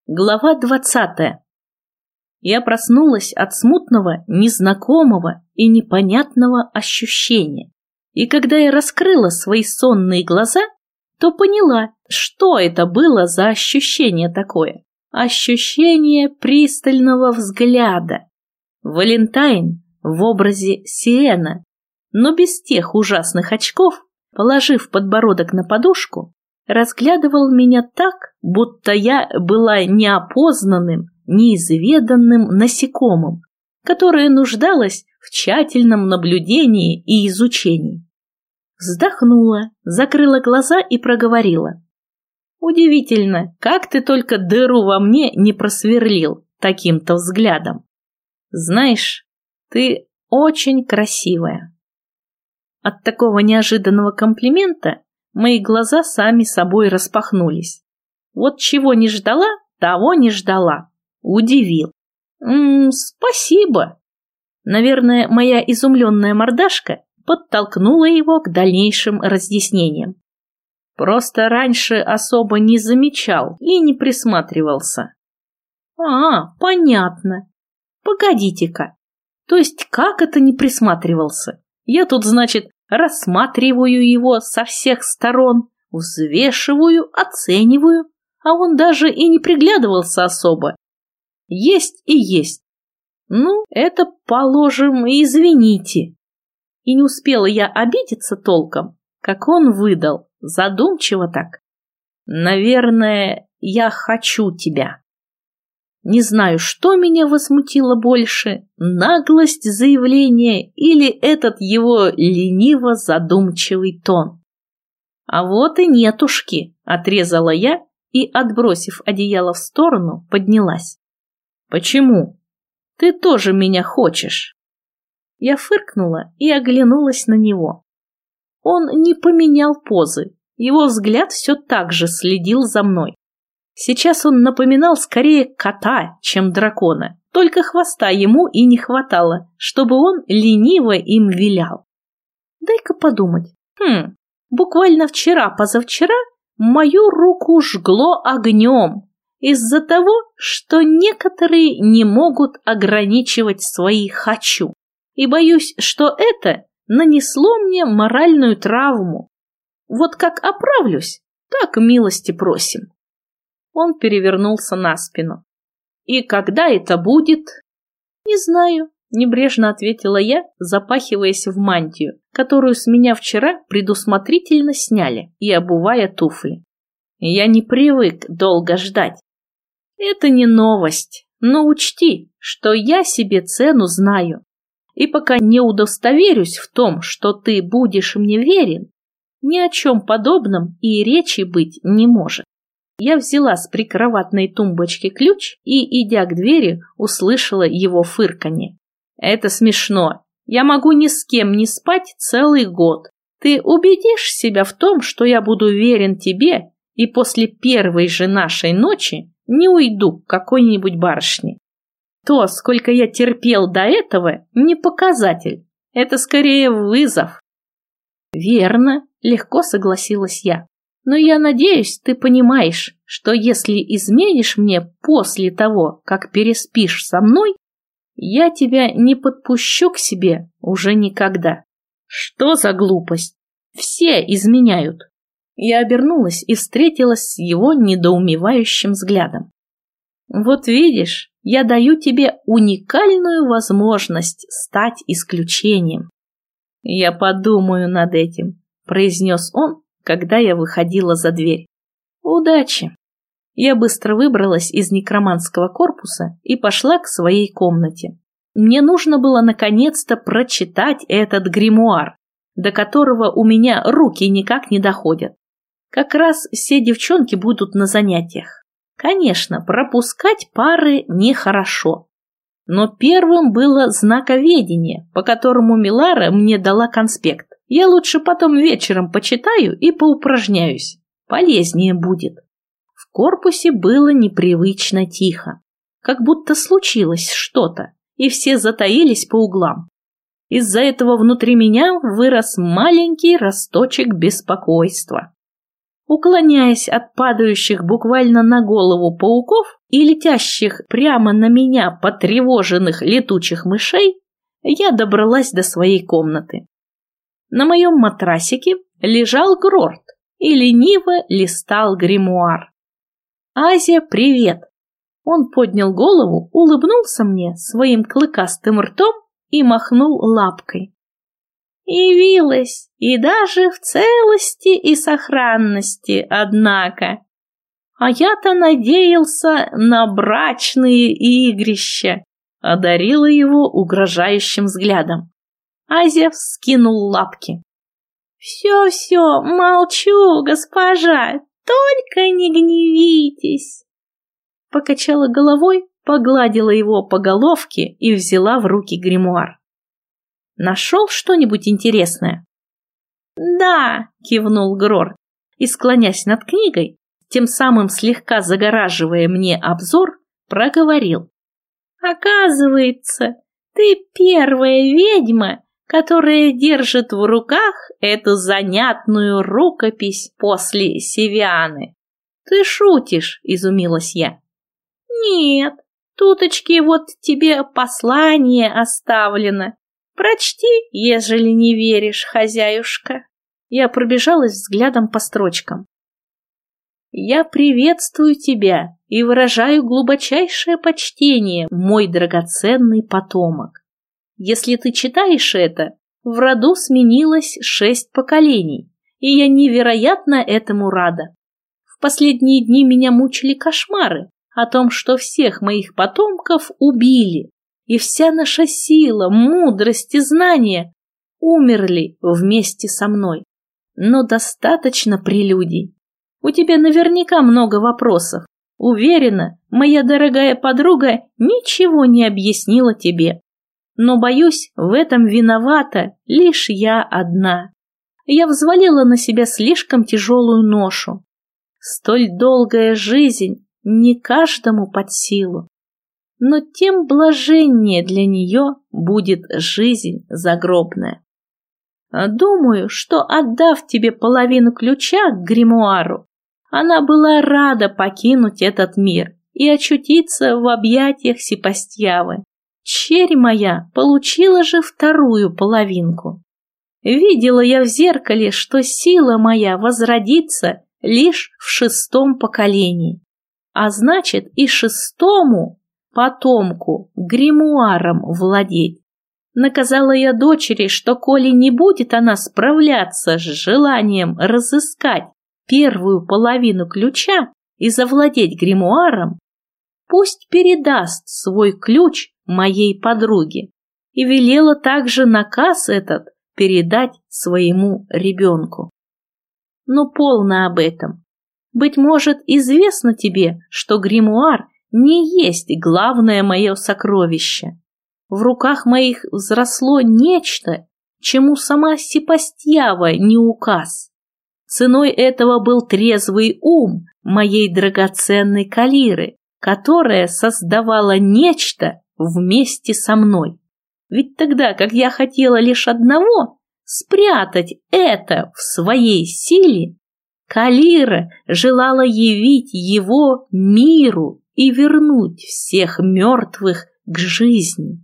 Глава 20. Я проснулась от смутного, незнакомого и непонятного ощущения. И когда я раскрыла свои сонные глаза, то поняла, что это было за ощущение такое. Ощущение пристального взгляда. Валентайн в образе Сиэна, но без тех ужасных очков, положив подбородок на подушку, разглядывал меня так, будто я была неопознанным, неизведанным насекомым, которое нуждалось в тщательном наблюдении и изучении. Вздохнула, закрыла глаза и проговорила. «Удивительно, как ты только дыру во мне не просверлил таким-то взглядом. Знаешь, ты очень красивая». От такого неожиданного комплимента мои глаза сами собой распахнулись. Вот чего не ждала, того не ждала. Удивил. Спасибо. Наверное, моя изумленная мордашка подтолкнула его к дальнейшим разъяснениям. Просто раньше особо не замечал и не присматривался. Понятно. Погодите-ка. То есть как это не присматривался? Я тут, значит, рассматриваю его со всех сторон, взвешиваю, оцениваю, а он даже и не приглядывался особо. Есть и есть. Ну, это, положим, извините. И не успела я обидеться толком, как он выдал, задумчиво так. Наверное, я хочу тебя. Не знаю, что меня возмутило больше, наглость заявления или этот его лениво-задумчивый тон. А вот и нетушки, отрезала я и, отбросив одеяло в сторону, поднялась. Почему? Ты тоже меня хочешь? Я фыркнула и оглянулась на него. Он не поменял позы, его взгляд все так же следил за мной. Сейчас он напоминал скорее кота, чем дракона, только хвоста ему и не хватало, чтобы он лениво им вилял. Дай-ка подумать. Буквально вчера-позавчера мою руку жгло огнем из-за того, что некоторые не могут ограничивать свои «хочу». И боюсь, что это нанесло мне моральную травму. Вот как оправлюсь, так милости просим. Он перевернулся на спину. «И когда это будет?» «Не знаю», — небрежно ответила я, запахиваясь в мантию, которую с меня вчера предусмотрительно сняли, и обувая туфли. «Я не привык долго ждать». «Это не новость, но учти, что я себе цену знаю, и пока не удостоверюсь в том, что ты будешь мне верен, ни о чем подобном и речи быть не может». Я взяла с прикроватной тумбочки ключ и, идя к двери, услышала его фырканье. «Это смешно. Я могу ни с кем не спать целый год. Ты убедишь себя в том, что я буду верен тебе и после первой же нашей ночи не уйду к какой-нибудь барышне. То, сколько я терпел до этого, не показатель. Это скорее вызов». «Верно», — легко согласилась я. «Но я надеюсь, ты понимаешь, что если изменишь мне после того, как переспишь со мной, я тебя не подпущу к себе уже никогда». «Что за глупость? Все изменяют». Я обернулась и встретилась с его недоумевающим взглядом. «Вот видишь, я даю тебе уникальную возможность стать исключением». «Я подумаю над этим», — произнес он, когда я выходила за дверь. «Удачи!» Я быстро выбралась из некроманского корпуса и пошла к своей комнате. Мне нужно было наконец-то прочитать этот гримуар, до которого у меня руки никак не доходят. Как раз все девчонки будут на занятиях. Конечно, пропускать пары нехорошо. Но первым было знаковедение, по которому Милара мне дала конспект. Я лучше потом вечером почитаю и поупражняюсь. Полезнее будет. В корпусе было непривычно тихо. Как будто случилось что-то, и все затаились по углам. Из-за этого внутри меня вырос маленький росточек беспокойства. Уклоняясь от падающих буквально на голову пауков, и летящих прямо на меня потревоженных летучих мышей, я добралась до своей комнаты. На моем матрасике лежал Грорт и лениво листал гримуар. «Азия, привет!» Он поднял голову, улыбнулся мне своим клыкастым ртом и махнул лапкой. «Явилась, и даже в целости и сохранности, однако. А я-то надеялся на брачные игрища», — одарила его угрожающим взглядом. Азия вскинул лапки. «Все, молчу, госпожа, только не гневитесь». Покачала головой, погладила его по головке и взяла в руки гримуар. «Нашел что-нибудь интересное?» «Да», — кивнул Грор, и, склонясь над книгой, тем самым слегка загораживая мне обзор, проговорил. «Оказывается, ты первая ведьма, которая держит в руках эту занятную рукопись после Севианы». «Ты шутишь?» — изумилась я. «Нет, туточки вот тебе послание оставлено. Прочти, ежели не веришь, хозяюшка». Я пробежалась взглядом по строчкам. «Я приветствую тебя и выражаю глубочайшее почтение, мой драгоценный потомок. Если ты читаешь это, в роду сменилось 6 поколений, и я невероятно этому рада. В последние дни меня мучили кошмары о том, что всех моих потомков убили, и вся наша сила, мудрость и знания умерли вместе со мной. Но достаточно прелюдий. У тебя наверняка много вопросов. Уверена, моя дорогая подруга ничего не объяснила тебе. Но, боюсь, в этом виновата лишь я одна. Я взвалила на себя слишком тяжелую ношу. Столь долгая жизнь не каждому под силу. Но тем блаженнее для нее будет жизнь загробная. Думаю, что, отдав тебе половину ключа к гримуару, она была рада покинуть этот мир и очутиться в объятиях Сепастьявы. Черь моя получила же вторую половинку. Видела я в зеркале, что сила моя возродится лишь в 6-м поколении, а значит и 6-му потомку гримуаром владеть. Наказала я дочери, что коли не будет она справляться с желанием разыскать первую половину ключа и завладеть гримуаром, пусть передаст свой ключ моей подруге, и велела также наказ этот передать своему ребенку. Но полно об этом. Быть может, известно тебе, что гримуар не есть главное мое сокровище. В руках моих взросло нечто, чему сама Сепастьява не указ. Ценой этого был трезвый ум моей драгоценной Калиры, которая создавала нечто вместе со мной. Ведь тогда, как я хотела лишь одного — спрятать это в своей силе, Калира желала явить его миру и вернуть всех мертвых к жизни.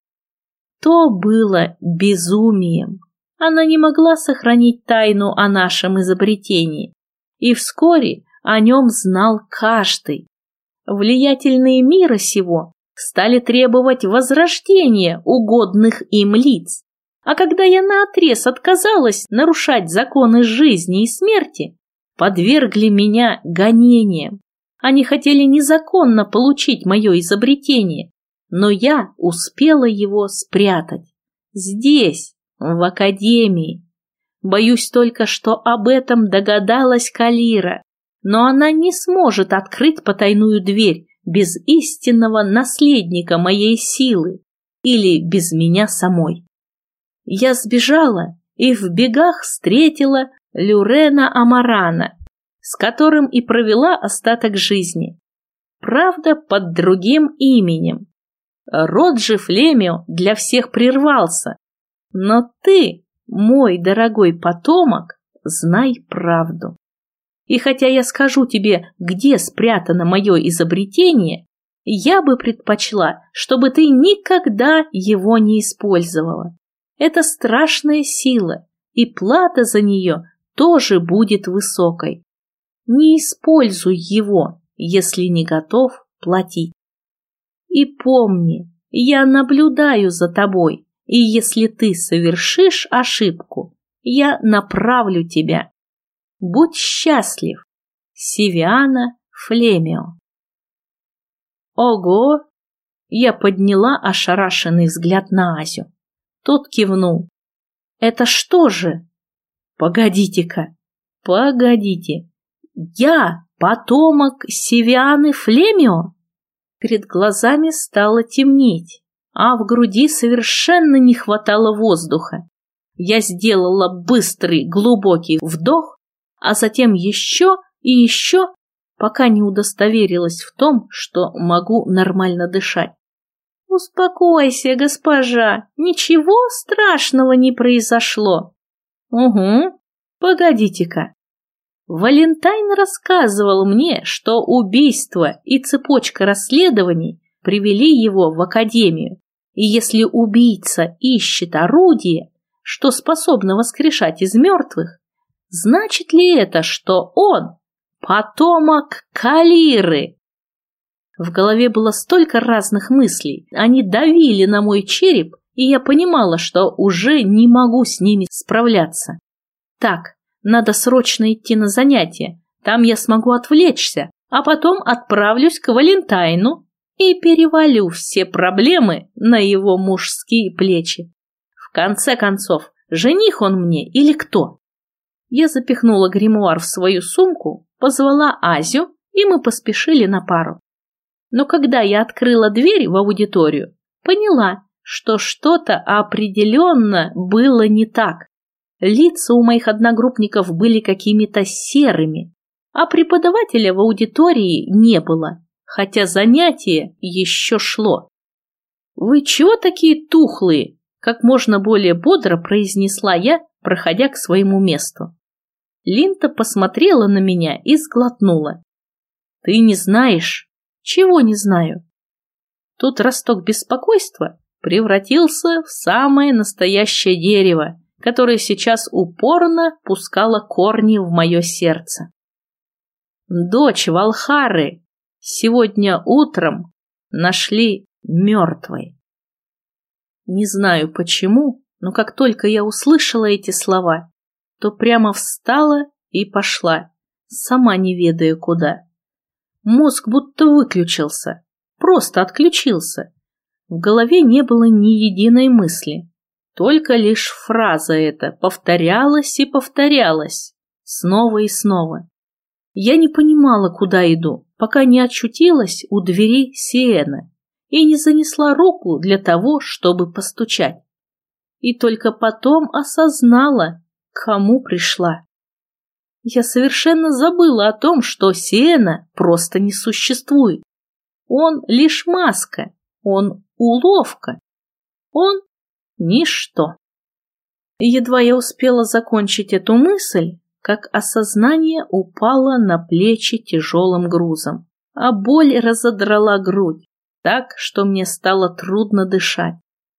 То было безумием. Она не могла сохранить тайну о нашем изобретении, и вскоре о нем знал каждый. Влиятельные мира сего стали требовать возрождения угодных им лиц, а когда я наотрез отказалась нарушать законы жизни и смерти, подвергли меня гонениям. Они хотели незаконно получить мое изобретение, но я успела его спрятать. Здесь, в академии. Боюсь только, что об этом догадалась Калира, но она не сможет открыть потайную дверь без истинного наследника моей силы или без меня самой. Я сбежала и в бегах встретила Люрена Амарана, с которым и провела остаток жизни. Правда, под другим именем. Род же Флемио для всех прервался. Но ты, мой дорогой потомок, знай правду. И хотя я скажу тебе, где спрятано мое изобретение, я бы предпочла, чтобы ты никогда его не использовала. Это страшная сила, и плата за нее тоже будет высокой. Не используй его, если не готов платить. И помни, я наблюдаю за тобой, и если ты совершишь ошибку, я направлю тебя. Будь счастлив. Сивиана Флемио. Ого! Я подняла ошарашенный взгляд на Азю. Тот кивнул. Это что же? Погодите-ка. Погодите. Я потомок Сивианы Флемио? Перед глазами стало темнеть, а в груди совершенно не хватало воздуха. Я сделала быстрый, глубокий вдох, а затем еще и еще, пока не удостоверилась в том, что могу нормально дышать. «Успокойся, госпожа, ничего страшного не произошло». «Угу, погодите-ка. Валентайн рассказывал мне, что убийство и цепочка расследований привели его в академию, и если убийца ищет орудие, что способно воскрешать из мертвых, значит ли это, что он потомок Калиры? В голове было столько разных мыслей, они давили на мой череп, и я понимала, что уже не могу с ними справляться. Так, надо срочно идти на занятия, там я смогу отвлечься, а потом отправлюсь к Валентайну и перевалю все проблемы на его мужские плечи. В конце концов, жених он мне или кто? Я запихнула гримуар в свою сумку, позвала Азю, и мы поспешили на пару. Но когда я открыла дверь в аудиторию, поняла, что что-то определенно было не так. Лица у моих одногруппников были какими-то серыми, а преподавателя в аудитории не было, хотя занятие еще шло. «Вы чего такие тухлые?» – как можно более бодро произнесла я, проходя к своему месту. Линта посмотрела на меня и сглотнула. «Ты не знаешь?» «Чего не знаю?» Тут росток беспокойства превратился в самое настоящее дерево, которое сейчас упорно пускало корни в мое сердце. Дочь Валхары сегодня утром нашли мертвой. Не знаю почему, но как только я услышала эти слова, то прямо встала и пошла, сама не ведая куда. Мозг будто выключился, просто отключился. В голове не было ни единой мысли, только лишь фраза эта повторялась и повторялась, снова и снова. Я не понимала, куда иду, пока не очутилась у двери Сиэна и не занесла руку для того, чтобы постучать. И только потом осознала, к кому пришла. Я совершенно забыла о том, что Сиэна просто не существует. Он лишь маска, он уловка, он ничто. И едва я успела закончить эту мысль, как осознание упало на плечи тяжелым грузом, а боль разодрала грудь так, что мне стало трудно дышать.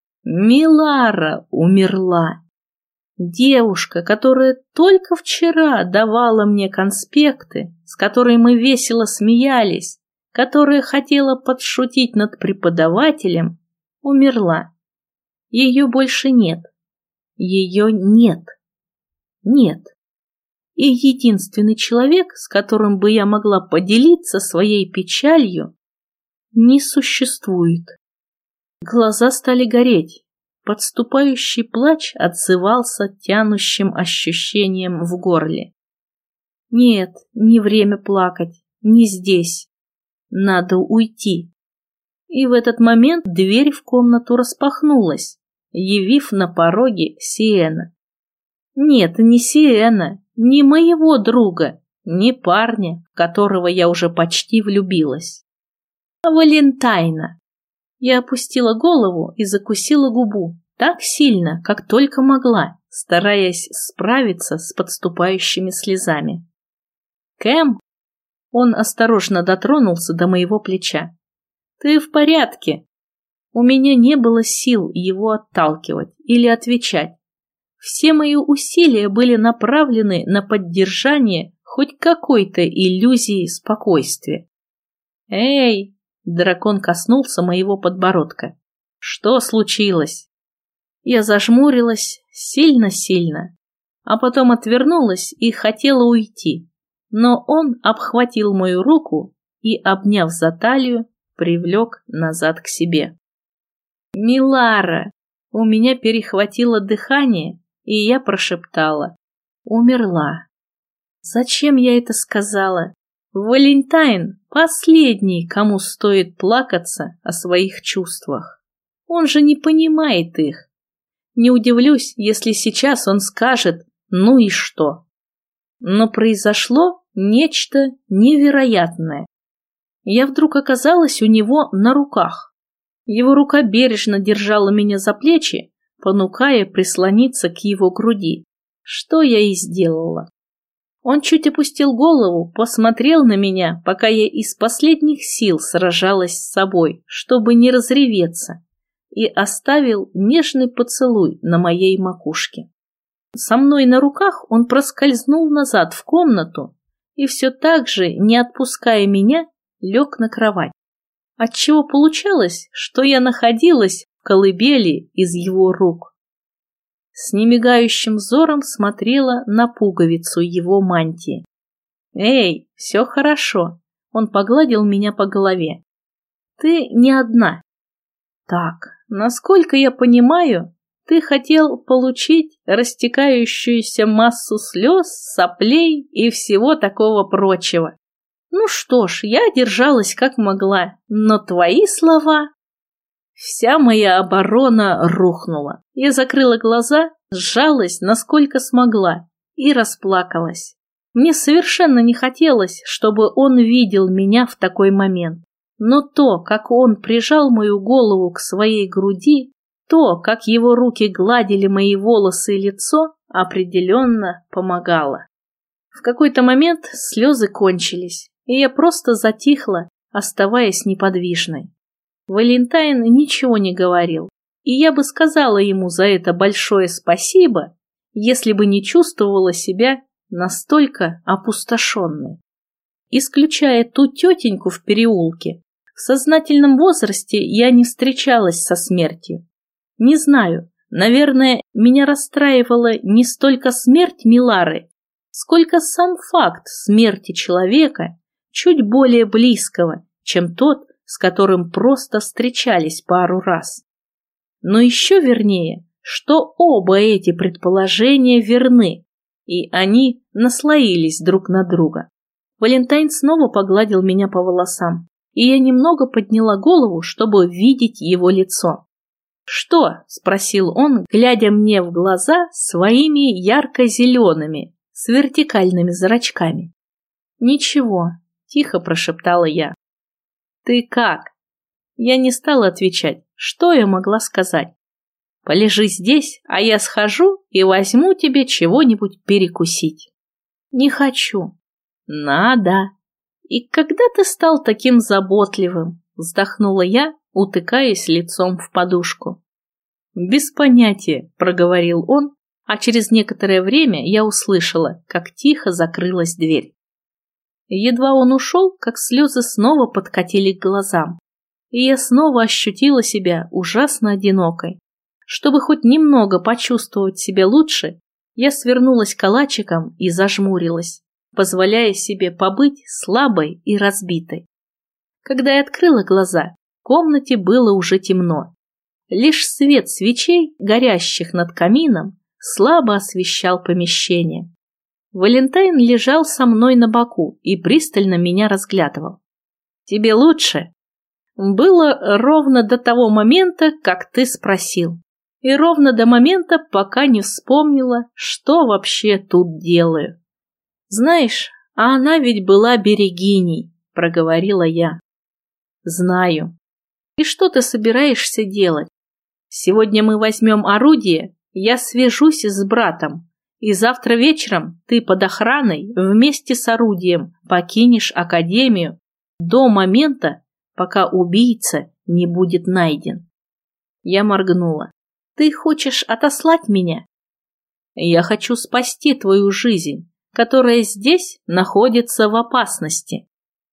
Милара умерла. Девушка, которая только вчера давала мне конспекты, с которой мы весело смеялись, которая хотела подшутить над преподавателем, умерла. Ее больше нет. Ее нет. Нет. И единственный человек, с которым бы я могла поделиться своей печалью, не существует. Глаза стали гореть. Подступающий плач отзывался тянущим ощущением в горле. Нет, не время плакать, не здесь. Надо уйти. И в этот момент дверь в комнату распахнулась, явив на пороге Сиэна. Нет, не Сиэна, не моего друга, не парня, в которого я уже почти влюбилась, а Валентайна. Я опустила голову и закусила губу так сильно, как только могла, стараясь справиться с подступающими слезами. Кэм?» Он осторожно дотронулся до моего плеча. «Ты в порядке?» У меня не было сил его отталкивать или отвечать. Все мои усилия были направлены на поддержание хоть какой-то иллюзии спокойствия. «Эй!» — дракон коснулся моего подбородка. «Что случилось?» Я зажмурилась сильно-сильно, а потом отвернулась и хотела уйти, но он обхватил мою руку и, обняв за талию, привлек назад к себе. «Милара!» У меня перехватило дыхание, и я прошептала. «Умерла». Зачем я это сказала? Валентайн – последний, кому стоит плакаться о своих чувствах. Он же не понимает их. Не удивлюсь, если сейчас он скажет «ну и что?». Но произошло нечто невероятное. Я вдруг оказалась у него на руках. Его рука бережно держала меня за плечи, понукая прислониться к его груди, что я и сделала. Он чуть опустил голову, посмотрел на меня, пока я из последних сил сражалась с собой, чтобы не разреветься, и оставил нежный поцелуй на моей макушке. Со мной на руках он проскользнул назад в комнату и все так же, не отпуская меня, лег на кровать. Отчего получалось, что я находилась в колыбели из его рук. С немигающим взором смотрела на пуговицу его мантии. «Эй, все хорошо!» Он погладил меня по голове. «Ты не одна. Так, насколько я понимаю, ты хотел получить растекающуюся массу слез, соплей и всего такого прочего. Ну что ж, я держалась как могла, но твои слова...» Вся моя оборона рухнула. Я закрыла глаза, сжалась, насколько смогла, и расплакалась. Мне совершенно не хотелось, чтобы он видел меня в такой момент. Но то, как он прижал мою голову к своей груди, то, как его руки гладили мои волосы и лицо, определенно помогало. В какой-то момент слезы кончились, и я просто затихла, оставаясь неподвижной. Валентайн ничего не говорил, и я бы сказала ему за это большое спасибо, если бы не чувствовала себя настолько опустошенной. Исключая ту тетеньку в переулке, в сознательном возрасте я не встречалась со смертью. Не знаю, наверное, меня расстраивала не столько смерть Милары, сколько сам факт смерти человека, чуть более близкого, чем тот, с которым просто встречались пару раз. Но еще вернее, что оба эти предположения верны, и они наслоились друг на друга. Валентайн снова погладил меня по волосам, и я немного подняла голову, чтобы видеть его лицо. «Что?» – спросил он, глядя мне в глаза своими ярко-зелеными, с вертикальными зрачками. «Ничего», – тихо прошептала я. «Ты как?» Я не стала отвечать. Что я могла сказать? «Полежи здесь, а я схожу и возьму тебе чего-нибудь перекусить». «Не хочу». «Надо». «И когда ты стал таким заботливым?» Вздохнула я, утыкаясь лицом в подушку. «Без понятия», — проговорил он, а через некоторое время я услышала, как тихо закрылась дверь. Едва он ушел, как слезы снова подкатили к глазам, и я снова ощутила себя ужасно одинокой. Чтобы хоть немного почувствовать себя лучше, я свернулась калачиком и зажмурилась, позволяя себе побыть слабой и разбитой. Когда я открыла глаза, в комнате было уже темно. Лишь свет свечей, горящих над камином, слабо освещал помещение. Валентайн лежал со мной на боку и пристально меня разглядывал. «Тебе лучше?» «Было ровно до того момента, как ты спросил. И ровно до момента, пока не вспомнила, что вообще тут делаю». «Знаешь, а она ведь была берегиней», — проговорила я. «Знаю. И что ты собираешься делать? Сегодня мы возьмем орудие, я свяжусь с братом, И завтра вечером ты под охраной вместе с орудием покинешь академию до момента, пока убийца не будет найден. Я моргнула. Ты хочешь отослать меня? Я хочу спасти твою жизнь, которая здесь находится в опасности.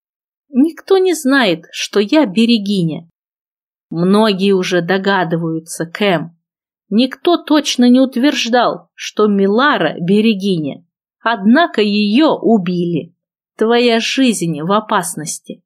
Никто не знает, что я берегиня. Многие уже догадываются, Кэм. Никто точно не утверждал, что Милара берегиня. Однако ее убили. Твоя жизнь в опасности.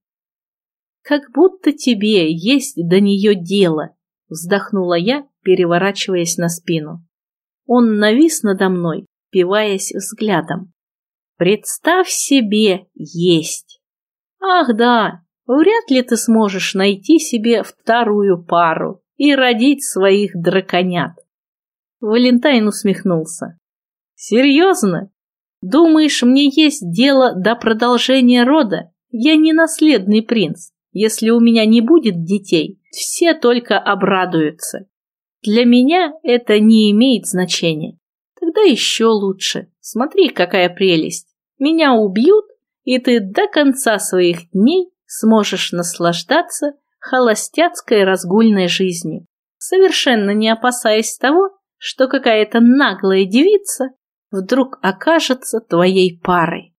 Как будто тебе есть до нее дело, вздохнула я, переворачиваясь на спину. Он навис надо мной, впиваясь взглядом. Представь себе, есть. Ах да, вряд ли ты сможешь найти себе вторую пару и родить своих драконят. Валентайн усмехнулся. Серьезно? Думаешь, мне есть дело до продолжения рода? Я не наследный принц. Если у меня не будет детей, все только обрадуются. Для меня это не имеет значения. Тогда еще лучше. Смотри, какая прелесть. Меня убьют, и ты до конца своих дней сможешь наслаждаться холостяцкой разгульной жизнью, совершенно не опасаясь того, что какая-то наглая девица вдруг окажется твоей парой.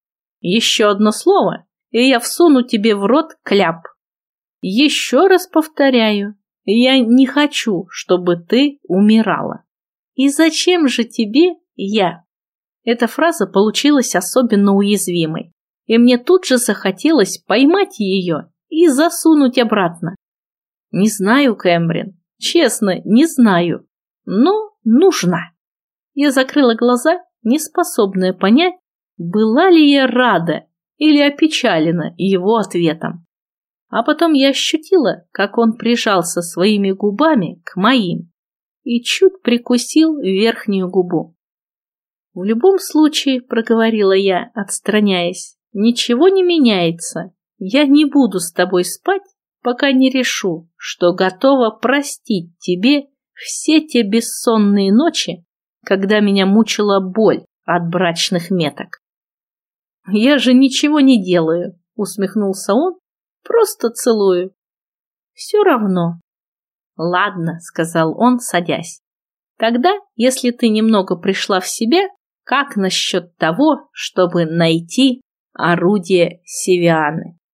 Еще одно слово, и я всуну тебе в рот кляп. Еще раз повторяю, я не хочу, чтобы ты умирала. И зачем же тебе я? Эта фраза получилась особенно уязвимой, и мне тут же захотелось поймать ее и засунуть обратно. Не знаю, Кэмрин, честно, не знаю, но нужна. Я закрыла глаза, неспособная понять, была ли я рада или опечалена его ответом. А потом я ощутила, как он прижался своими губами к моим и чуть прикусил верхнюю губу. В любом случае, проговорила я, отстраняясь, ничего не меняется. Я не буду с тобой спать, пока не решу, что готова простить тебе все те бессонные ночи, когда меня мучила боль от брачных меток. Я же ничего не делаю, усмехнулся он, просто целую. Все равно. Ладно, сказал он, садясь. Тогда, если ты немного пришла в себя, как насчет того, чтобы найти орудие Севианы?